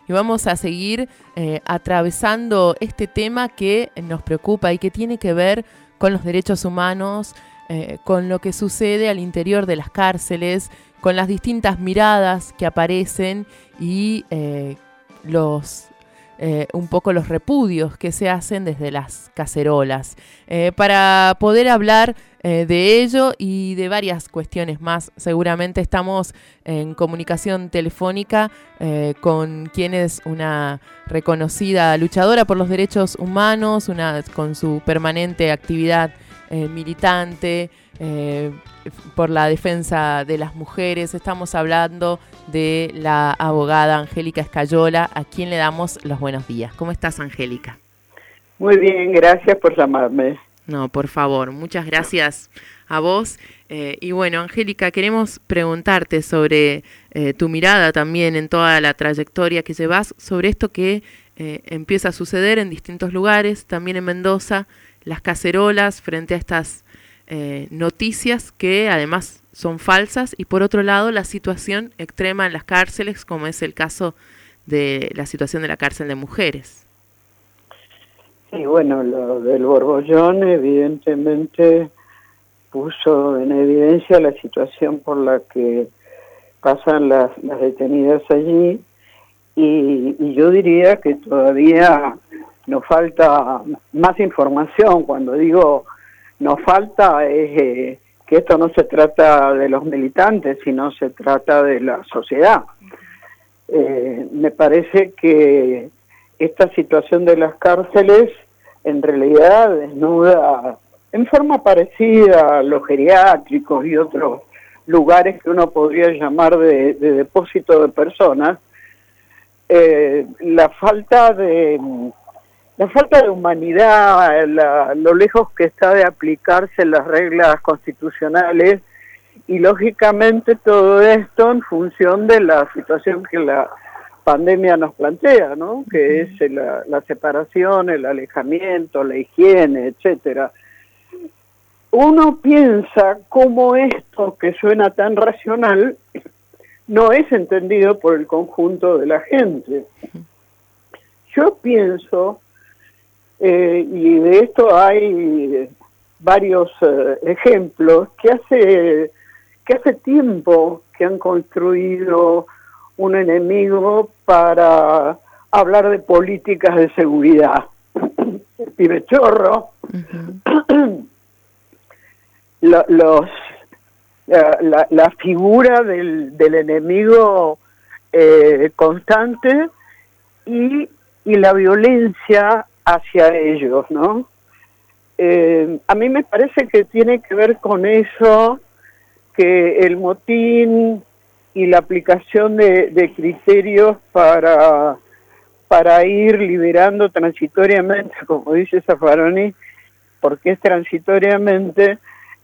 y vamos a seguir atravesando este tema que nos preocupa y que tiene que ver con los derechos humanos, con lo que sucede al interior de las cárceles, con las distintas miradas que aparecen y un poco los repudios que se hacen desde las cacerolas. Para poder hablar de ello y de varias cuestiones más, seguramente estamos en comunicación telefónica con quien es una reconocida luchadora por los derechos humanos, con su permanente actividad militante por la defensa de las mujeres. Estamos hablando de la abogada Angélica Escayola, a quien le damos los buenos días. ¿Cómo estás, Angélica? Muy bien, gracias por llamarme. No, por favor, muchas gracias a vos. Y bueno, Angélica, queremos preguntarte sobre tu mirada también en toda la trayectoria que llevas, sobre esto que empieza a suceder en distintos lugares, también en Mendoza, las cacerolas frente a estas noticias que además son falsas, y por otro lado la situación extrema en las cárceles, como es el caso de la situación de la cárcel de mujeres. Sí, bueno, lo del Borbollón evidentemente puso en evidencia la situación por la que pasan las detenidas allí, y yo diría que todavía nos falta más información. Cuando digo nos falta es que esto no se trata de los militantes, sino se trata de la sociedad. Me parece que esta situación de las cárceles en realidad desnuda en forma parecida a los geriátricos y otros lugares que uno podría llamar de depósito de personas, la falta de humanidad, lo lejos que está de aplicarse las reglas constitucionales, y lógicamente todo esto en función de la situación que la pandemia nos plantea, ¿no? Que es la separación, el alejamiento, la higiene, etcétera. Uno piensa cómo esto que suena tan racional no es entendido por el conjunto de la gente. Yo pienso, y de esto hay varios ejemplos, que hace tiempo que han construido un enemigo para hablar de políticas de seguridad. El pibe chorro, la figura del enemigo constante y la violencia hacia ellos, ¿no? A mí me parece que tiene que ver con eso, que el motín y la aplicación de criterios para ir liberando transitoriamente, como dice Zaffaroni, porque es transitoriamente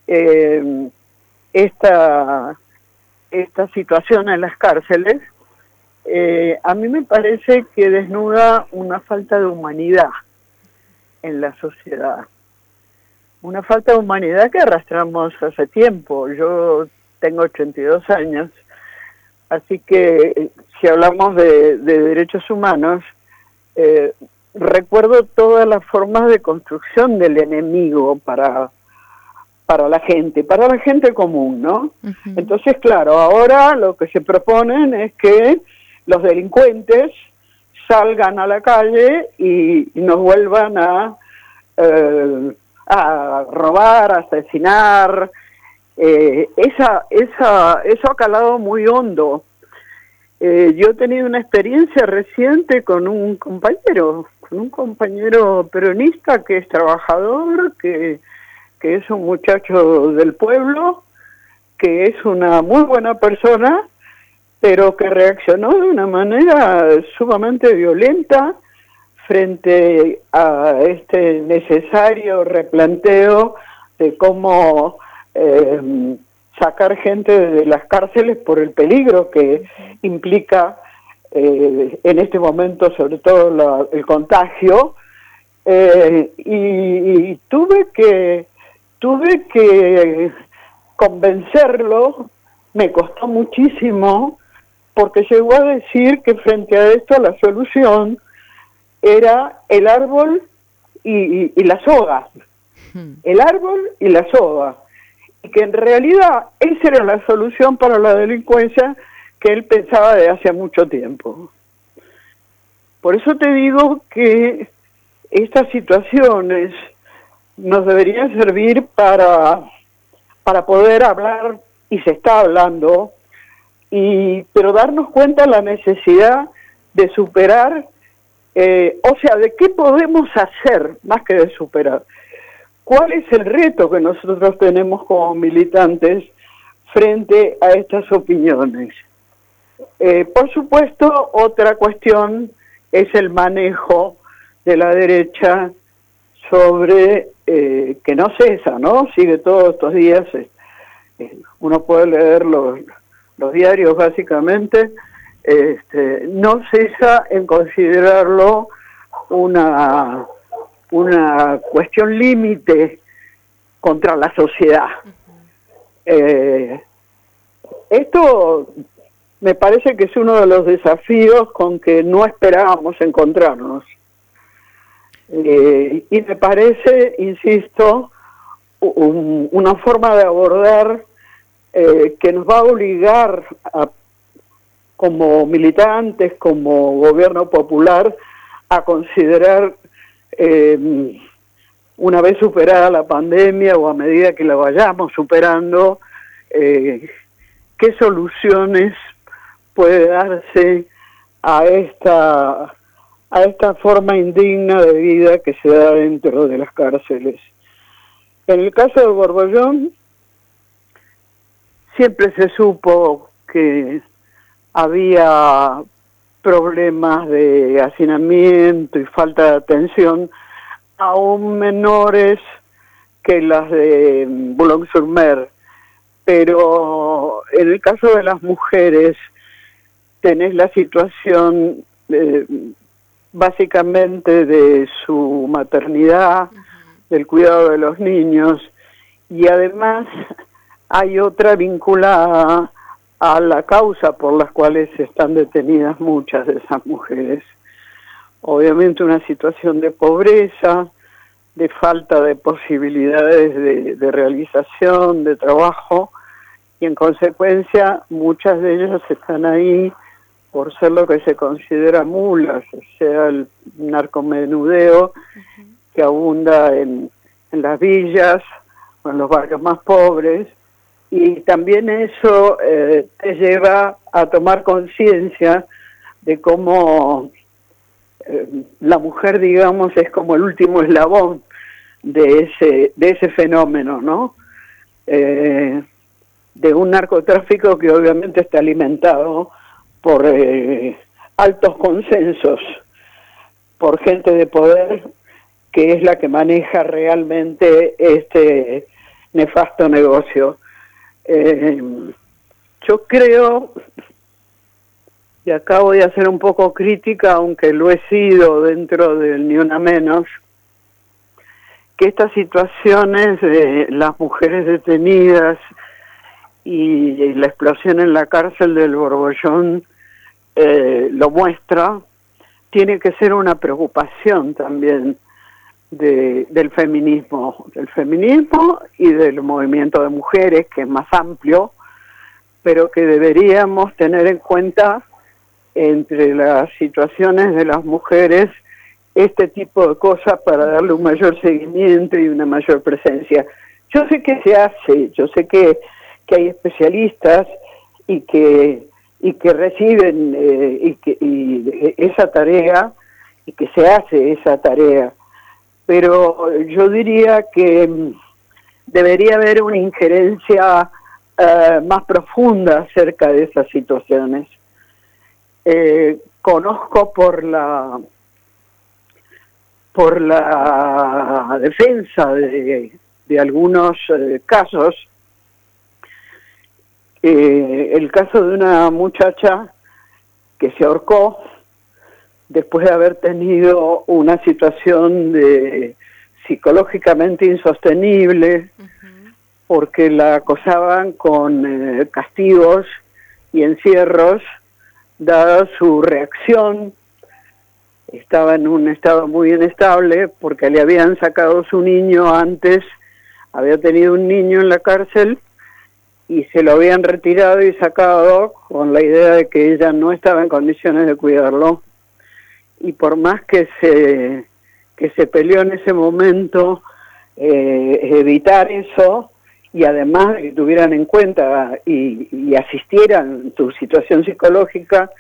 esta situación en las cárceles. A mí me parece que desnuda una falta de humanidad en la sociedad, una falta de humanidad que arrastramos hace tiempo. Yo tengo 82 años, así que si hablamos de derechos humanos, recuerdo todas las formas de construcción del enemigo para la gente común, ¿no? Uh-huh. Entonces, claro, ahora lo que se proponen es que los delincuentes salgan a la calle y nos vuelvan a robar, a asesinar. Eso ha calado muy hondo. Yo he tenido una experiencia reciente con un compañero peronista que es trabajador, que es un muchacho del pueblo, que es una muy buena persona, pero que reaccionó de una manera sumamente violenta frente a este necesario replanteo de cómo sacar gente de las cárceles por el peligro que implica en este momento, sobre todo el contagio, y tuve que convencerlo. Me costó muchísimo, porque llegó a decir que frente a esto la solución era el árbol y la soga, el árbol y la soga, y que en realidad esa era la solución para la delincuencia que él pensaba de hace mucho tiempo. Por eso te digo que estas situaciones nos deberían servir para poder hablar, y se está hablando, pero darnos cuenta de la necesidad de superar, o sea, de qué podemos hacer más que de superar. ¿Cuál es el reto que nosotros tenemos como militantes frente a estas opiniones? Por supuesto, otra cuestión es el manejo de la derecha sobre, que no cesa, ¿no? Sigue todos estos días, uno puede leer los diarios básicamente, no cesa en considerarlo una cuestión límite contra la sociedad. Esto me parece que es uno de los desafíos con que no esperábamos encontrarnos. Y me parece, insisto, una forma de abordar que nos va a obligar como militantes, como gobierno popular, a considerar, una vez superada la pandemia o a medida que la vayamos superando, qué soluciones puede darse a esta forma indigna de vida que se da dentro de las cárceles. En el caso de Borbollón, siempre se supo que había problemas de hacinamiento y falta de atención, aún menores que las de Boulogne-sur-Mer, pero en el caso de las mujeres tenés la situación básicamente de su maternidad, del cuidado de los niños, y además hay otra vinculada a la causa por las cuales están detenidas muchas de esas mujeres. Obviamente una situación de pobreza, de falta de posibilidades de realización, de trabajo, y en consecuencia muchas de ellas están ahí por ser lo que se considera mulas, o sea, el narcomenudeo que abunda en las villas o en los barrios más pobres, y también eso te lleva a tomar conciencia de cómo la mujer, digamos, es como el último eslabón de ese fenómeno, ¿no? De un narcotráfico que obviamente está alimentado por altos consensos, por gente de poder que es la que maneja realmente este nefasto negocio. Yo creo, y acá voy a ser un poco crítica, aunque lo he sido dentro del Ni Una Menos, que estas situaciones de las mujeres detenidas y la explosión en la cárcel del Borbollón lo muestra, tiene que ser una preocupación también del feminismo y del movimiento de mujeres, que es más amplio, pero que deberíamos tener en cuenta entre las situaciones de las mujeres este tipo de cosas para darle un mayor seguimiento y una mayor presencia. Yo sé que se hace, yo sé que hay especialistas y que reciben esa tarea y que se hace esa tarea, pero yo diría que debería haber una injerencia más profunda acerca de esas situaciones. Conozco por la defensa de algunos casos, el caso de una muchacha que se ahorcó después de haber tenido una situación psicológicamente insostenible, porque la acosaban con castigos y encierros dada su reacción, estaba en un estado muy inestable porque le habían sacado su niño antes, había tenido un niño en la cárcel y se lo habían retirado y sacado con la idea de que ella no estaba en condiciones de cuidarlo. Y por más que se peleó en ese momento evitar eso, y además que tuvieran en cuenta y asistieran tu situación psicológica,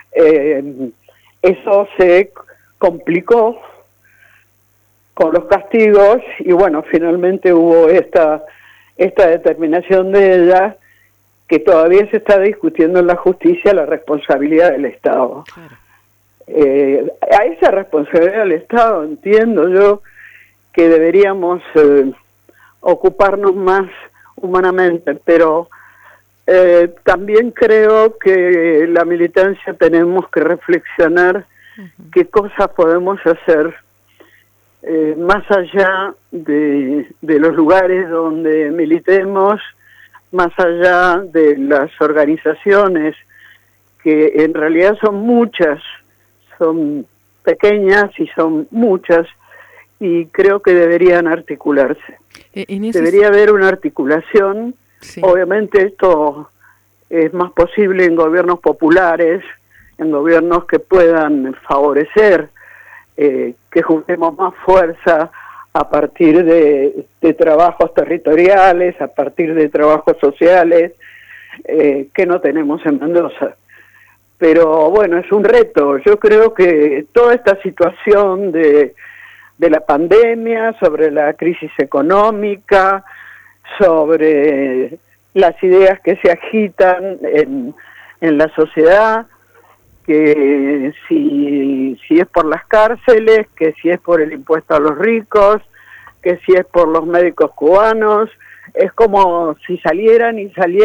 eso se complicó con los castigos y bueno, finalmente hubo esta determinación de ella, que todavía se está discutiendo en la justicia, la responsabilidad del Estado. Claro. A esa responsabilidad del Estado entiendo yo que deberíamos ocuparnos más humanamente, pero también creo que la militancia tenemos que reflexionar qué cosas podemos hacer más allá de los lugares donde militemos, más allá de las organizaciones, que en realidad son muchas, son pequeñas y son muchas, y creo que deberían articularse. Debería haber una articulación. Sí. Obviamente esto es más posible en gobiernos populares, en gobiernos que puedan favorecer que juntemos más fuerza a partir de trabajos territoriales, a partir de trabajos sociales, que no tenemos en Mendoza. Pero bueno, es un reto. Yo creo que toda esta situación de la pandemia, sobre la crisis económica, sobre las ideas que se agitan en la sociedad, que si es por las cárceles, que si es por el impuesto a los ricos, que si es por los médicos cubanos, es como si salieran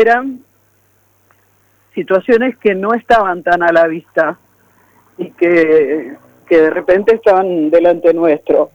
situaciones que no estaban tan a la vista y que de repente estaban delante nuestro.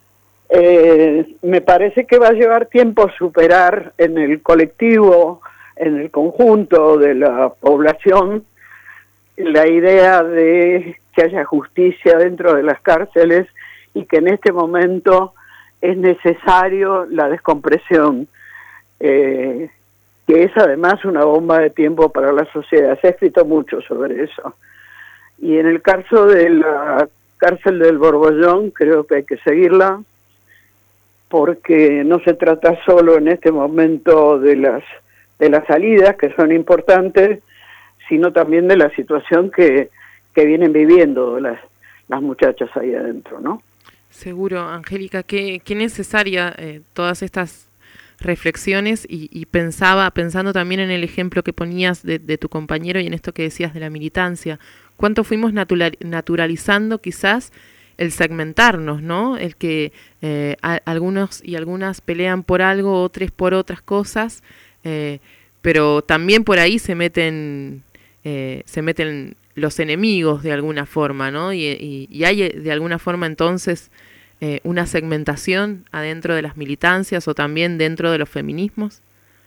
Me parece que va a llevar tiempo superar en el colectivo, en el conjunto de la población, la idea de que haya justicia dentro de las cárceles y que en este momento es necesario la descompresión, que es además una bomba de tiempo para la sociedad. Se ha escrito mucho sobre eso. Y en el caso de la cárcel del Borbollón, creo que hay que seguirla, porque no se trata solo en este momento de las salidas, que son importantes, sino también de la situación que vienen viviendo las muchachas ahí adentro, ¿no? Seguro, Angélica, qué necesaria todas estas reflexiones y pensando también en el ejemplo que ponías de tu compañero y en esto que decías de la militancia, cuánto fuimos naturalizando quizás el segmentarnos, ¿no? El que algunos y algunas pelean por algo, otros por otras cosas, pero también por ahí se meten los enemigos de alguna forma, ¿no? Y hay de alguna forma entonces una segmentación adentro de las militancias o también dentro de los feminismos.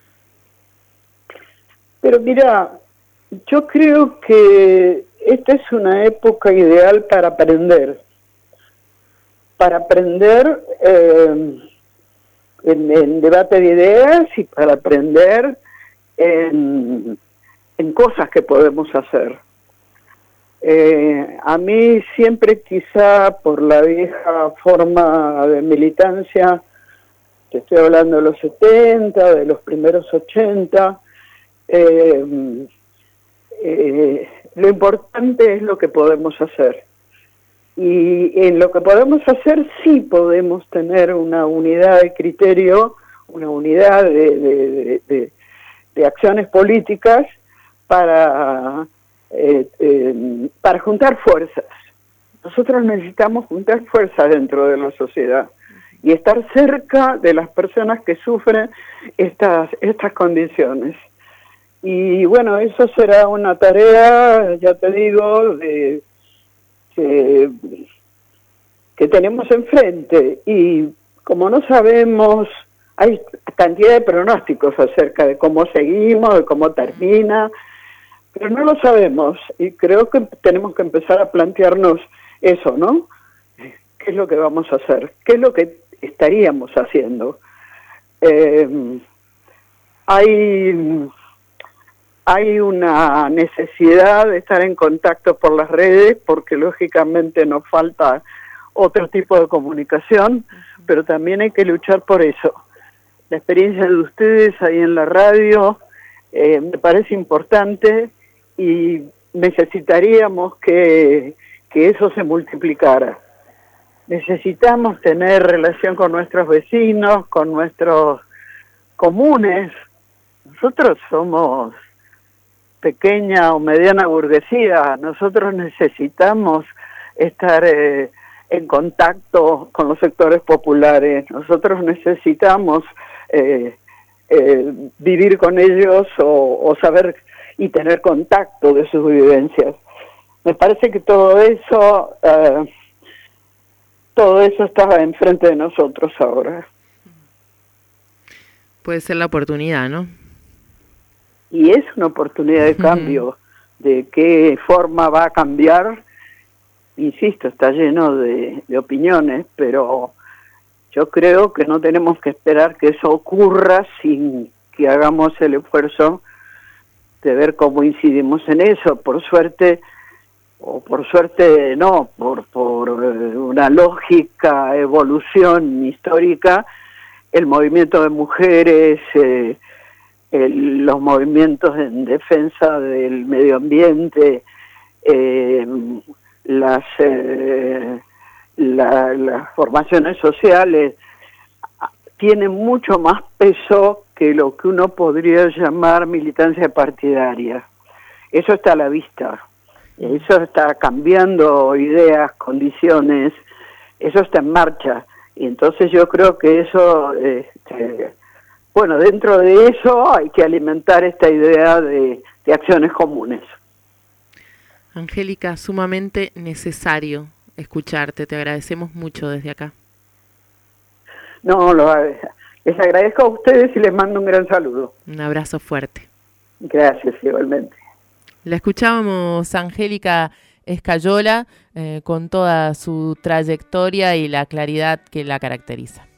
Pero mira, yo creo que esta es una época ideal para aprender en debate de ideas y para aprender en cosas que podemos hacer. A mí siempre, quizá por la vieja forma de militancia, te estoy hablando de los 70, de los primeros 80, lo importante es lo que podemos hacer. Y en lo que podemos hacer sí podemos tener una unidad de criterio, una unidad de acciones políticas para juntar fuerzas. Nosotros necesitamos juntar fuerzas dentro de la sociedad y estar cerca de las personas que sufren estas condiciones. Y bueno, eso será una tarea, ya te digo, que tenemos enfrente. Y como no sabemos, hay cantidad de pronósticos acerca de cómo seguimos, de cómo termina, pero no lo sabemos y creo que tenemos que empezar a plantearnos eso, ¿no? ¿Qué es lo que vamos a hacer? ¿Qué es lo que estaríamos haciendo? Hay una necesidad de estar en contacto por las redes porque lógicamente nos falta otro tipo de comunicación, pero también hay que luchar por eso. La experiencia de ustedes ahí en la radio me parece importante y necesitaríamos que eso se multiplicara. Necesitamos tener relación con nuestros vecinos, con nuestros comunes. Nosotros somos pequeña o mediana burguesía, nosotros necesitamos estar en contacto con los sectores populares, nosotros necesitamos vivir con ellos o saber y tener contacto de sus vivencias. Me parece que todo eso está enfrente de nosotros ahora. Puede ser la oportunidad, ¿no? Y es una oportunidad de cambio. ¿De qué forma va a cambiar? Insisto, está lleno de opiniones, pero yo creo que no tenemos que esperar que eso ocurra sin que hagamos el esfuerzo de ver cómo incidimos en eso. Por suerte, o por suerte no, por una lógica evolución histórica, el movimiento de mujeres, los movimientos en defensa del medio ambiente, las formaciones sociales tienen mucho más peso que lo que uno podría llamar militancia partidaria. Eso está a la vista, eso está cambiando ideas, condiciones, eso está en marcha. Y entonces yo creo que eso, bueno, dentro de eso hay que alimentar esta idea de acciones comunes. Angélica, sumamente necesario escucharte, te agradecemos mucho desde acá. No, les agradezco a ustedes y les mando un gran saludo. Un abrazo fuerte. Gracias, igualmente. La escuchábamos Angélica Escayola con toda su trayectoria y la claridad que la caracteriza.